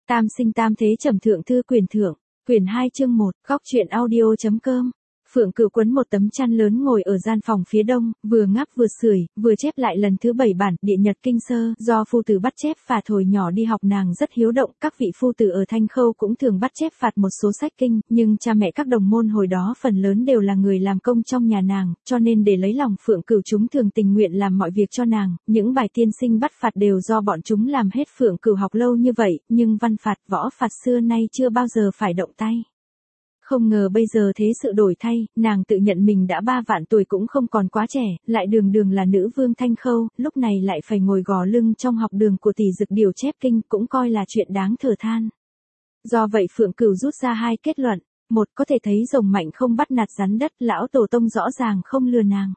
Tam sinh tam thế trầm thượng thư quyền thượng, quyển 2 chương 1, góc truyện audio.com. Phượng Cửu quấn một tấm chăn lớn ngồi ở gian phòng phía đông, vừa ngáp vừa sưởi, vừa chép lại lần thứ 7 bản Địa Nhật Kinh Sơ, do phu tử bắt chép phạt hồi nhỏ đi học nàng rất hiếu động, các vị phu tử ở Thanh Khâu cũng thường bắt chép phạt một số sách kinh, nhưng cha mẹ các đồng môn hồi đó phần lớn đều là người làm công trong nhà nàng, cho nên để lấy lòng Phượng Cửu chúng thường tình nguyện làm mọi việc cho nàng, những bài tiên sinh bắt phạt đều do bọn chúng làm hết. Phượng Cửu học lâu như vậy, nhưng văn phạt, võ phạt xưa nay chưa bao giờ phải động tay. Không ngờ bây giờ thế sự đổi thay, nàng tự nhận mình đã 3 vạn tuổi cũng không còn quá trẻ, lại đường đường là nữ vương Thanh Khâu, lúc này lại phải ngồi gò lưng trong học đường của tỷ dực điều chép kinh, cũng coi là chuyện đáng thở than. Do vậy Phượng Cửu rút ra 2 kết luận, một, có thể thấy rồng mạnh không bắt nạt rắn đất, lão tổ tông rõ ràng không lừa nàng.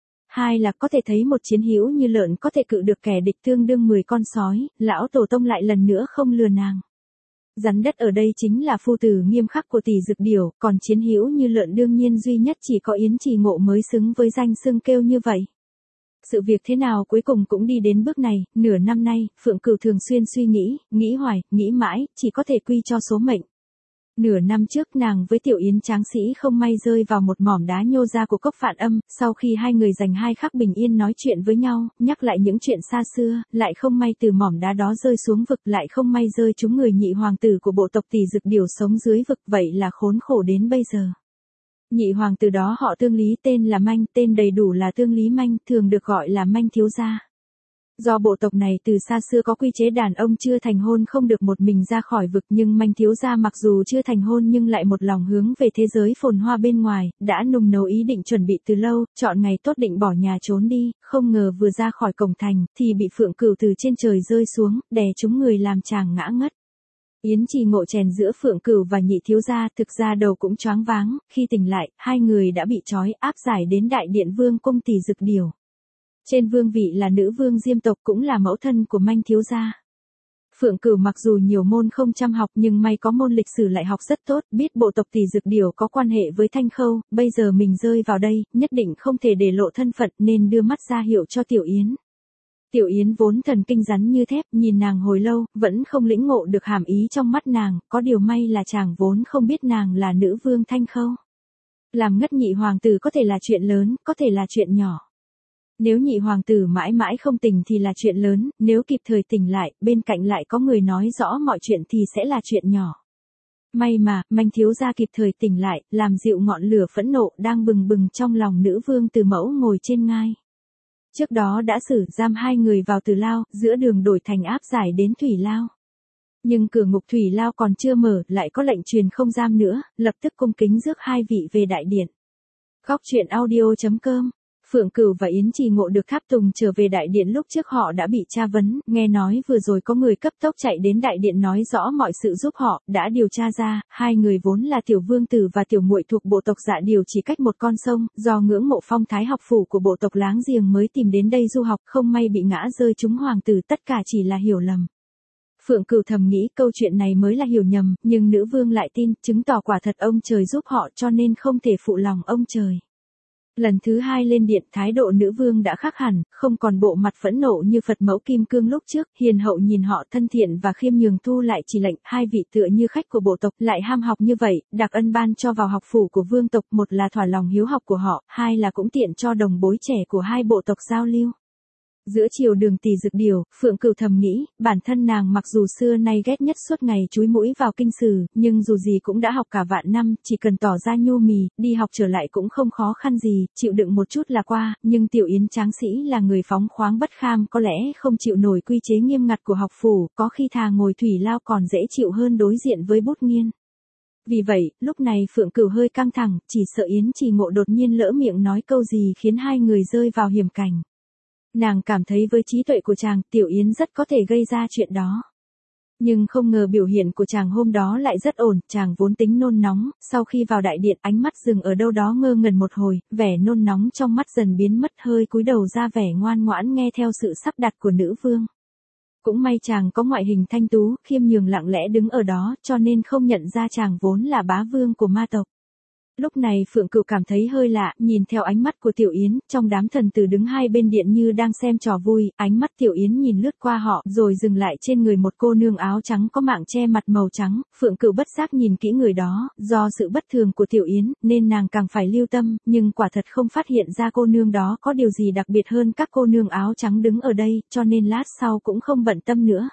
2 là có thể thấy một chiến hữu như lợn có thể cự được kẻ địch tương đương 10 con sói, lão tổ tông lại lần nữa không lừa nàng. Rắn đất ở đây chính là phu tử nghiêm khắc của tỷ dực điểu, còn chiến hữu như lợn đương nhiên duy nhất chỉ có Yến Trì Ngộ mới xứng với danh xưng kêu như vậy. Sự việc thế nào cuối cùng cũng đi đến bước này, nửa năm nay, Phượng Cửu thường xuyên suy nghĩ hoài, nghĩ mãi, chỉ có thể quy cho số mệnh. Nửa năm trước nàng với Tiểu Yến tráng sĩ không may rơi vào một mỏm đá nhô ra của cốc Phạn Âm, sau khi hai người dành 2 khắc bình yên nói chuyện với nhau, nhắc lại những chuyện xa xưa, lại không may từ mỏm đá đó rơi xuống vực, lại không may rơi trúng người nhị hoàng tử của bộ tộc tỷ dực điểu sống dưới vực, vậy là khốn khổ đến bây giờ. Nhị hoàng tử đó họ Tương Lý, tên là Manh, tên đầy đủ là Tương Lý Manh, thường được gọi là Manh thiếu gia. Do bộ tộc này từ xa xưa có quy chế đàn ông chưa thành hôn không được một mình ra khỏi vực, nhưng Manh thiếu gia mặc dù chưa thành hôn nhưng lại một lòng hướng về thế giới phồn hoa bên ngoài, đã nung nấu ý định chuẩn bị từ lâu, chọn ngày tốt định bỏ nhà trốn đi, không ngờ vừa ra khỏi cổng thành, thì bị Phượng Cửu từ trên trời rơi xuống, đè trúng người làm chàng ngã ngất. Yến Trì Ngộ chèn giữa Phượng Cửu và nhị thiếu gia, thực ra đầu cũng choáng váng, khi tỉnh lại, hai người đã bị trói áp giải đến đại điện vương cung tỷ dực điểu. Trên vương vị là nữ vương Diêm tộc, cũng là mẫu thân của Manh thiếu gia. Phượng Cửu mặc dù nhiều môn không chăm học nhưng may có môn lịch sử lại học rất tốt, biết bộ tộc tỷ dực điểu có quan hệ với Thanh Khâu, bây giờ mình rơi vào đây, nhất định không thể để lộ thân phận nên đưa mắt ra hiệu cho Tiểu Yến. Tiểu Yến vốn thần kinh rắn như thép, nhìn nàng hồi lâu, vẫn không lĩnh ngộ được hàm ý trong mắt nàng, có điều may là chàng vốn không biết nàng là nữ vương Thanh Khâu. Làm ngất nhị hoàng tử có thể là chuyện lớn, có thể là chuyện nhỏ. Nếu nhị hoàng tử mãi mãi không tỉnh thì là chuyện lớn, nếu kịp thời tỉnh lại, bên cạnh lại có người nói rõ mọi chuyện thì sẽ là chuyện nhỏ. May mà, Manh thiếu gia kịp thời tỉnh lại, làm dịu ngọn lửa phẫn nộ đang bừng bừng trong lòng nữ vương Từ Mẫu ngồi trên ngai. Trước đó đã xử giam 2 người vào Từ Lao, giữa đường đổi thành áp giải đến Thủy Lao. Nhưng cửa ngục Thủy Lao còn chưa mở, lại có lệnh truyền không giam nữa, lập tức cung kính rước 2 vị về đại điện. Góc truyện audio.com. Phượng Cửu và Yến Trì Ngộ được tháp tùng trở về đại điện, lúc trước họ đã bị tra vấn, nghe nói vừa rồi có người cấp tốc chạy đến đại điện nói rõ mọi sự giúp họ, đã điều tra ra, 2 người vốn là tiểu vương tử và tiểu muội thuộc bộ tộc Dạ Điều chỉ cách một con sông, do ngưỡng mộ phong thái học phủ của bộ tộc láng giềng mới tìm đến đây du học, không may bị ngã rơi trúng hoàng tử, tất cả chỉ là hiểu lầm. Phượng Cửu thầm nghĩ câu chuyện này mới là hiểu nhầm, nhưng nữ vương lại tin, chứng tỏ quả thật ông trời giúp họ cho nên không thể phụ lòng ông trời. Lần thứ 2 lên điện, thái độ nữ vương đã khác hẳn, không còn bộ mặt phẫn nộ như Phật mẫu kim cương lúc trước, hiền hậu nhìn họ, thân thiện và khiêm nhường, thu lại chỉ lệnh. 2 vị tựa như khách của bộ tộc, lại ham học như vậy, đặc ân ban cho vào học phủ của vương tộc, một là thỏa lòng hiếu học của họ, 2 là cũng tiện cho đồng bối trẻ của 2 bộ tộc giao lưu. Giữa chiều đường tỷ dực điểu, Phượng Cửu thầm nghĩ, bản thân nàng mặc dù xưa nay ghét nhất suốt ngày chúi mũi vào kinh sử, nhưng dù gì cũng đã học cả vạn năm, chỉ cần tỏ ra nhu mì, đi học trở lại cũng không khó khăn gì, chịu đựng một chút là qua, nhưng Tiểu Yến tráng sĩ là người phóng khoáng bất kham, có lẽ không chịu nổi quy chế nghiêm ngặt của học phủ, có khi thà ngồi Thủy Lao còn dễ chịu hơn đối diện với Bút Nghiên. Vì vậy, lúc này Phượng Cửu hơi căng thẳng, chỉ sợ Yến Trì Ngộ đột nhiên lỡ miệng nói câu gì khiến 2 người rơi vào hiểm cảnh. Nàng cảm thấy với trí tuệ của chàng, Tiểu Yến rất có thể gây ra chuyện đó. Nhưng không ngờ biểu hiện của chàng hôm đó lại rất ổn, chàng vốn tính nôn nóng, sau khi vào đại điện ánh mắt dừng ở đâu đó ngơ ngẩn một hồi, vẻ nôn nóng trong mắt dần biến mất, hơi cúi đầu ra vẻ ngoan ngoãn nghe theo sự sắp đặt của nữ vương. Cũng may chàng có ngoại hình thanh tú, khiêm nhường lặng lẽ đứng ở đó, cho nên không nhận ra chàng vốn là bá vương của ma tộc. Lúc này Phượng Cửu cảm thấy hơi lạ, nhìn theo ánh mắt của Tiểu Yến, trong đám thần tử đứng hai bên điện như đang xem trò vui, ánh mắt Tiểu Yến nhìn lướt qua họ, rồi dừng lại trên người một cô nương áo trắng có mạng che mặt màu trắng, Phượng Cửu bất giác nhìn kỹ người đó, do sự bất thường của Tiểu Yến, nên nàng càng phải lưu tâm, nhưng quả thật không phát hiện ra cô nương đó có điều gì đặc biệt hơn các cô nương áo trắng đứng ở đây, cho nên lát sau cũng không bận tâm nữa.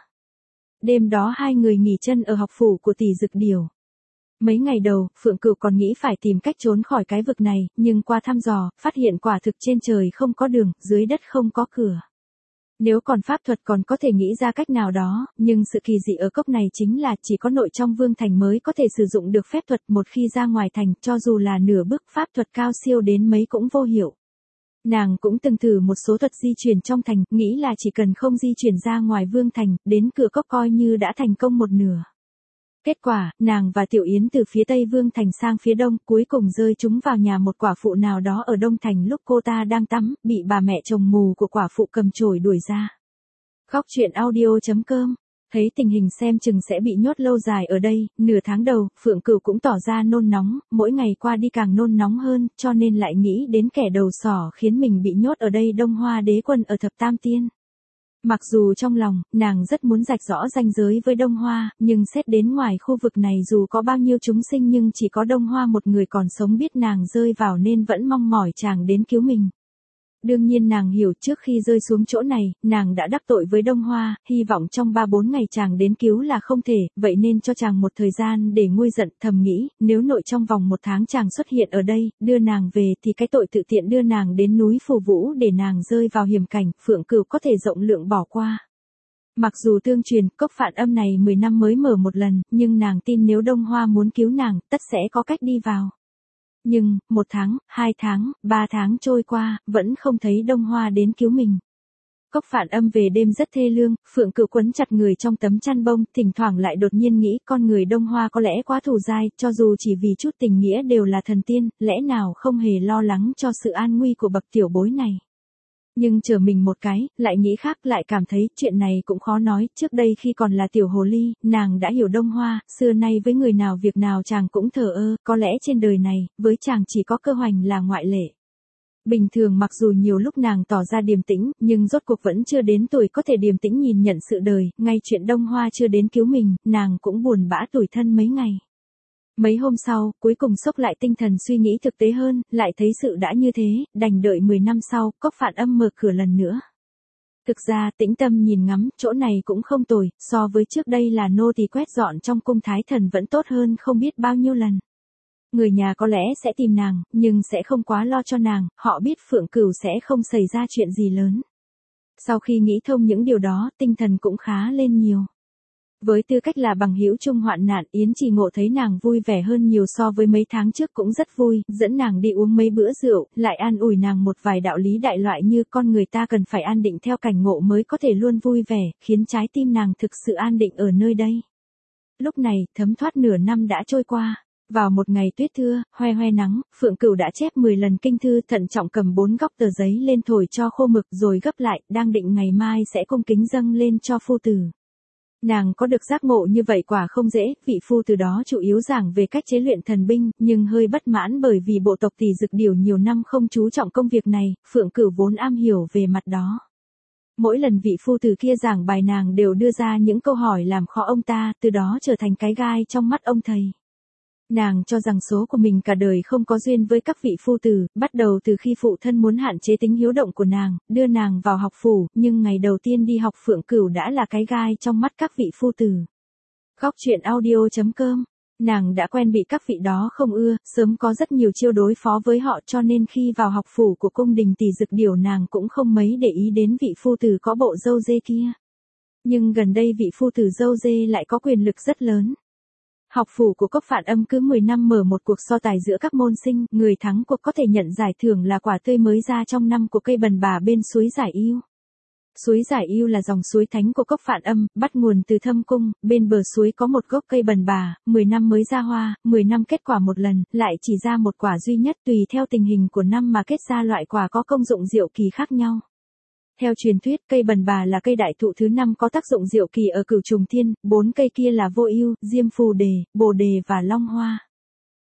Đêm đó hai người nghỉ chân ở học phủ của tỷ Dực Điểu. Mấy ngày đầu, Phượng Cửu còn nghĩ phải tìm cách trốn khỏi cái vực này, nhưng qua thăm dò, phát hiện quả thực trên trời không có đường, dưới đất không có cửa. Nếu còn pháp thuật còn có thể nghĩ ra cách nào đó, nhưng sự kỳ dị ở cốc này chính là chỉ có nội trong vương thành mới có thể sử dụng được phép thuật, một khi ra ngoài thành, cho dù là nửa bước pháp thuật cao siêu đến mấy cũng vô hiệu. Nàng cũng từng thử một số thuật di chuyển trong thành, nghĩ là chỉ cần không di chuyển ra ngoài vương thành, đến cửa cốc coi như đã thành công một nửa. Kết quả, nàng và Tiểu Yến từ phía Tây Vương Thành sang phía Đông, cuối cùng rơi chúng vào nhà một quả phụ nào đó ở Đông Thành lúc cô ta đang tắm, bị bà mẹ chồng mù của quả phụ cầm chổi đuổi ra. Khóc chuyện audio.com. Thấy tình hình xem chừng sẽ bị nhốt lâu dài ở đây, nửa tháng đầu, Phượng Cửu cũng tỏ ra nôn nóng, mỗi ngày qua đi càng nôn nóng hơn, cho nên lại nghĩ đến kẻ đầu sỏ khiến mình bị nhốt ở đây Đông Hoa Đế Quân ở Thập Tam Tiên. Mặc dù trong lòng, nàng rất muốn rạch rõ ranh giới với Đông Hoa, nhưng xét đến ngoài khu vực này dù có bao nhiêu chúng sinh nhưng chỉ có Đông Hoa một người còn sống biết nàng rơi vào nên vẫn mong mỏi chàng đến cứu mình. Đương nhiên nàng hiểu trước khi rơi xuống chỗ này, nàng đã đắc tội với Đông Hoa, hy vọng trong 3-4 ngày chàng đến cứu là không thể, vậy nên cho chàng một thời gian để nguôi giận, thầm nghĩ, nếu nội trong vòng 1 tháng chàng xuất hiện ở đây, đưa nàng về thì cái tội tự tiện đưa nàng đến núi Phù Vũ để nàng rơi vào hiểm cảnh, Phượng Cửu có thể rộng lượng bỏ qua. Mặc dù tương truyền, cốc Phản Âm này 10 năm mới mở một lần, nhưng nàng tin nếu Đông Hoa muốn cứu nàng, tất sẽ có cách đi vào. Nhưng, 1 tháng, 2 tháng, 3 tháng trôi qua, vẫn không thấy Đông Hoa đến cứu mình. Cốc Phản Âm về đêm rất thê lương, Phượng Cửu quấn chặt người trong tấm chăn bông, thỉnh thoảng lại đột nhiên nghĩ con người Đông Hoa có lẽ quá thù dai, cho dù chỉ vì chút tình nghĩa đều là thần tiên, lẽ nào không hề lo lắng cho sự an nguy của bậc tiểu bối này. Nhưng chờ mình một cái, lại nghĩ khác, lại cảm thấy chuyện này cũng khó nói, trước đây khi còn là tiểu hồ ly, nàng đã hiểu Đông Hoa, xưa nay với người nào việc nào chàng cũng thờ ơ, có lẽ trên đời này, với chàng chỉ có Cơ Hoành là ngoại lệ. Bình thường mặc dù nhiều lúc nàng tỏ ra điềm tĩnh, nhưng rốt cuộc vẫn chưa đến tuổi có thể điềm tĩnh nhìn nhận sự đời, ngay chuyện Đông Hoa chưa đến cứu mình, nàng cũng buồn bã tủi thân mấy ngày. Mấy hôm sau, cuối cùng xốc lại tinh thần suy nghĩ thực tế hơn, lại thấy sự đã như thế, đành đợi 10 năm sau, cốc Phản Âm mở cửa lần nữa. Thực ra, tĩnh tâm nhìn ngắm, chỗ này cũng không tồi, so với trước đây là nô tỳ quét dọn trong cung thái thần vẫn tốt hơn không biết bao nhiêu lần. Người nhà có lẽ sẽ tìm nàng, nhưng sẽ không quá lo cho nàng, họ biết Phượng Cửu sẽ không xảy ra chuyện gì lớn. Sau khi nghĩ thông những điều đó, tinh thần cũng khá lên nhiều. Với tư cách là bằng hữu chung hoạn nạn, Yến Trì Ngộ thấy nàng vui vẻ hơn nhiều so với mấy tháng trước cũng rất vui, dẫn nàng đi uống mấy bữa rượu, lại an ủi nàng một vài đạo lý đại loại như con người ta cần phải an định theo cảnh ngộ mới có thể luôn vui vẻ, khiến trái tim nàng thực sự an định ở nơi đây. Lúc này, thấm thoát nửa năm đã trôi qua. Vào một ngày tuyết thưa, hoe hoe nắng, Phượng Cửu đã chép 10 lần kinh thư, thận trọng cầm 4 góc tờ giấy lên thổi cho khô mực rồi gấp lại, đang định ngày mai sẽ cung kính dâng lên cho phu tử. Nàng có được giác ngộ như vậy quả không dễ, vị phu từ đó chủ yếu giảng về cách chế luyện thần binh, nhưng hơi bất mãn bởi vì bộ tộc Tỷ Dực Điểu nhiều năm không chú trọng công việc này, Phượng Cửu vốn am hiểu về mặt đó. Mỗi lần vị phu từ kia giảng bài nàng đều đưa ra những câu hỏi làm khó ông ta, từ đó trở thành cái gai trong mắt ông thầy. Nàng cho rằng số của mình cả đời không có duyên với các vị phu tử, bắt đầu từ khi phụ thân muốn hạn chế tính hiếu động của nàng, đưa nàng vào học phủ, nhưng ngày đầu tiên đi học Phượng Cửu đã là cái gai trong mắt các vị phu tử. Khóc chuyện audio.com. Nàng đã quen bị các vị đó không ưa, sớm có rất nhiều chiêu đối phó với họ cho nên khi vào học phủ của cung đình Tỷ Dực Điểu nàng cũng không mấy để ý đến vị phu tử có bộ râu dê kia. Nhưng gần đây vị phu tử râu dê lại có quyền lực rất lớn. Học phủ của cốc Phản Âm cứ 10 năm mở một cuộc so tài giữa các môn sinh, người thắng cuộc có thể nhận giải thưởng là quả tươi mới ra trong năm của cây bần bà bên suối Giải Yêu. Suối Giải Yêu là dòng suối thánh của cốc Phản Âm, bắt nguồn từ Thâm Cung, bên bờ suối có một gốc cây bần bà, 10 năm mới ra hoa, 10 năm kết quả một lần, lại chỉ ra một quả duy nhất tùy theo tình hình của năm mà kết ra loại quả có công dụng diệu kỳ khác nhau. Theo truyền thuyết, cây bần bà là cây đại thụ thứ 5 có tác dụng diệu kỳ ở Cửu Trùng Thiên, 4 cây kia là Vô Ưu, Diêm Phù Đề, Bồ Đề và Long Hoa.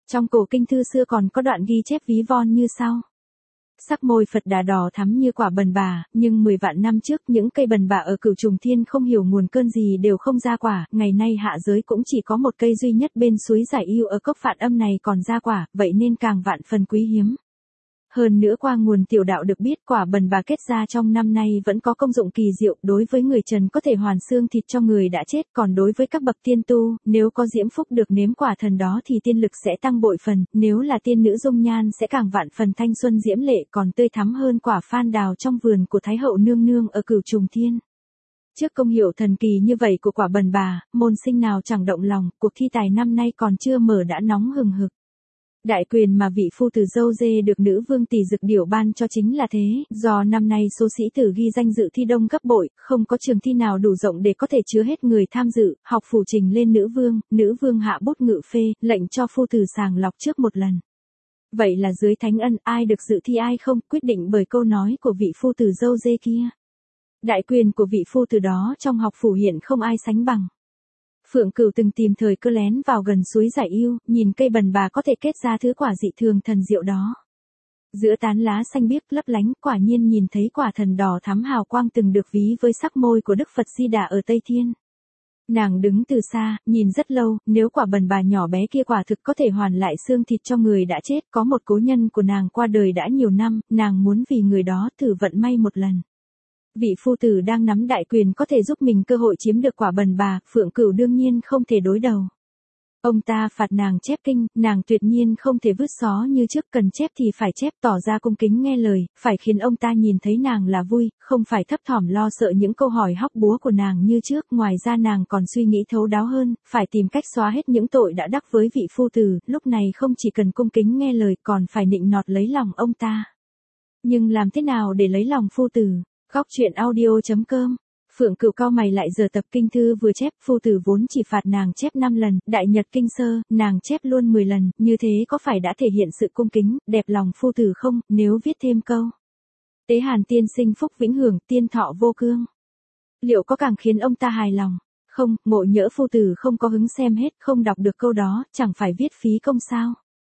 Trong cổ kinh thư xưa còn có đoạn ghi chép ví von như sau. Sắc môi Phật Đà đỏ thắm như quả bần bà, nhưng 10 vạn năm trước những cây bần bà ở Cửu Trùng Thiên không hiểu nguồn cơn gì đều không ra quả, ngày nay hạ giới cũng chỉ có một cây duy nhất bên suối Giải Yêu ở cốc Vạn Âm này còn ra quả, vậy nên càng vạn phần quý hiếm. Hơn nữa qua nguồn tiểu đạo được biết quả bần bà kết ra trong năm nay vẫn có công dụng kỳ diệu, đối với người trần có thể hoàn xương thịt cho người đã chết, còn đối với các bậc tiên tu, nếu có diễm phúc được nếm quả thần đó thì tiên lực sẽ tăng bội phần, nếu là tiên nữ dung nhan sẽ càng vạn phần thanh xuân diễm lệ còn tươi thắm hơn quả phan đào trong vườn của Thái hậu nương nương ở Cửu Trùng Thiên. Trước công hiệu thần kỳ như vậy của quả bần bà, môn sinh nào chẳng động lòng, cuộc thi tài năm nay còn chưa mở đã nóng hừng hực. Đại quyền mà vị phu tử dâu dê được nữ vương Tỷ Dực Điểu ban cho chính là thế, do năm nay số sĩ tử ghi danh dự thi đông gấp bội, không có trường thi nào đủ rộng để có thể chứa hết người tham dự, học phủ trình lên nữ vương hạ bút ngự phê, lệnh cho phu tử sàng lọc trước một lần. Vậy là dưới thánh ân ai được dự thi ai không, quyết định bởi câu nói của vị phu tử dâu dê kia. Đại quyền của vị phu tử đó trong học phủ hiện không ai sánh bằng. Phượng Cửu từng tìm thời cơ lén vào gần suối Giải Yêu, nhìn cây bần bà có thể kết ra thứ quả dị thường thần diệu đó. Giữa tán lá xanh biếc lấp lánh, quả nhiên nhìn thấy quả thần đỏ thắm hào quang từng được ví với sắc môi của Đức Phật Di Đà ở Tây Thiên. Nàng đứng từ xa, nhìn rất lâu, nếu quả bần bà nhỏ bé kia quả thực có thể hoàn lại xương thịt cho người đã chết, có một cố nhân của nàng qua đời đã nhiều năm, nàng muốn vì người đó thử vận may một lần. Vị phu tử đang nắm đại quyền có thể giúp mình cơ hội chiếm được quả bần bà, Phượng Cửu đương nhiên không thể đối đầu. Ông ta phạt nàng chép kinh, nàng tuyệt nhiên không thể vứt xó như trước, cần chép thì phải chép, tỏ ra cung kính nghe lời, phải khiến ông ta nhìn thấy nàng là vui, không phải thấp thỏm lo sợ những câu hỏi hóc búa của nàng như trước, ngoài ra nàng còn suy nghĩ thấu đáo hơn, phải tìm cách xóa hết những tội đã đắc với vị phu tử, lúc này không chỉ cần cung kính nghe lời còn phải nịnh nọt lấy lòng ông ta. Nhưng làm thế nào để lấy lòng phu tử? Góc truyện audio.com. Phượng Cửu cau mày lại giờ tập kinh thư vừa chép, phu tử vốn chỉ phạt nàng chép 5 lần, đại nhật kinh sơ, nàng chép luôn 10 lần, như thế có phải đã thể hiện sự cung kính, đẹp lòng phu tử không, nếu viết thêm câu. Tế Hàn tiên sinh phúc vĩnh hưởng, tiên thọ vô cương. Liệu có càng khiến ông ta hài lòng? Không, ngộ nhỡ phu tử không có hứng xem hết, không đọc được câu đó, chẳng phải viết phí công sao?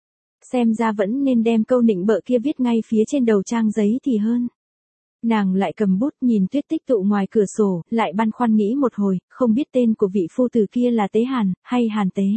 Xem ra vẫn nên đem câu nịnh bợ kia viết ngay phía trên đầu trang giấy thì hơn. Nàng lại cầm bút nhìn tuyết tích tụ ngoài cửa sổ, lại băn khoăn nghĩ một hồi, không biết tên của vị phu tử kia là Tế Hàn, hay Hàn Tế.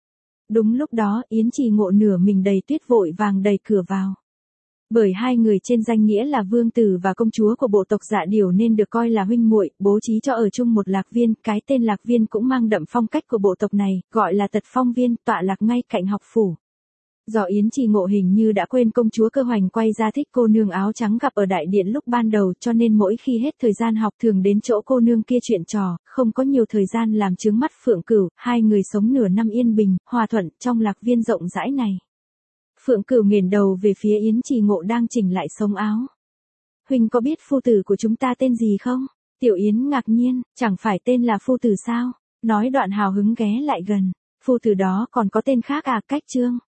Đúng lúc đó, Yến Trì Ngộ nửa mình đầy tuyết vội vàng đẩy cửa vào. Bởi hai người trên danh nghĩa là vương tử và công chúa của bộ tộc Dạ Điểu nên được coi là huynh muội, bố trí cho ở chung một lạc viên, cái tên lạc viên cũng mang đậm phong cách của bộ tộc này, gọi là Tật Phong Viên, tọa lạc ngay cạnh học phủ. Do Yến Trì Ngộ hình như đã quên công chúa Cơ Hoành quay ra thích cô nương áo trắng gặp ở đại điện lúc ban đầu, cho nên mỗi khi hết thời gian học thường đến chỗ cô nương kia chuyện trò, không có nhiều thời gian làm chướng mắt Phượng Cửu, hai người sống nửa năm yên bình, hòa thuận trong lạc viên rộng rãi này. Phượng Cửu nghển đầu về phía Yến Trì Ngộ đang chỉnh lại sống áo. Huynh có biết phu tử của chúng ta tên gì không? Tiểu Yến ngạc nhiên, chẳng phải tên là phu tử sao? Nói đoạn hào hứng ghé lại gần. Phu tử đó còn có tên khác à? Cách Trương.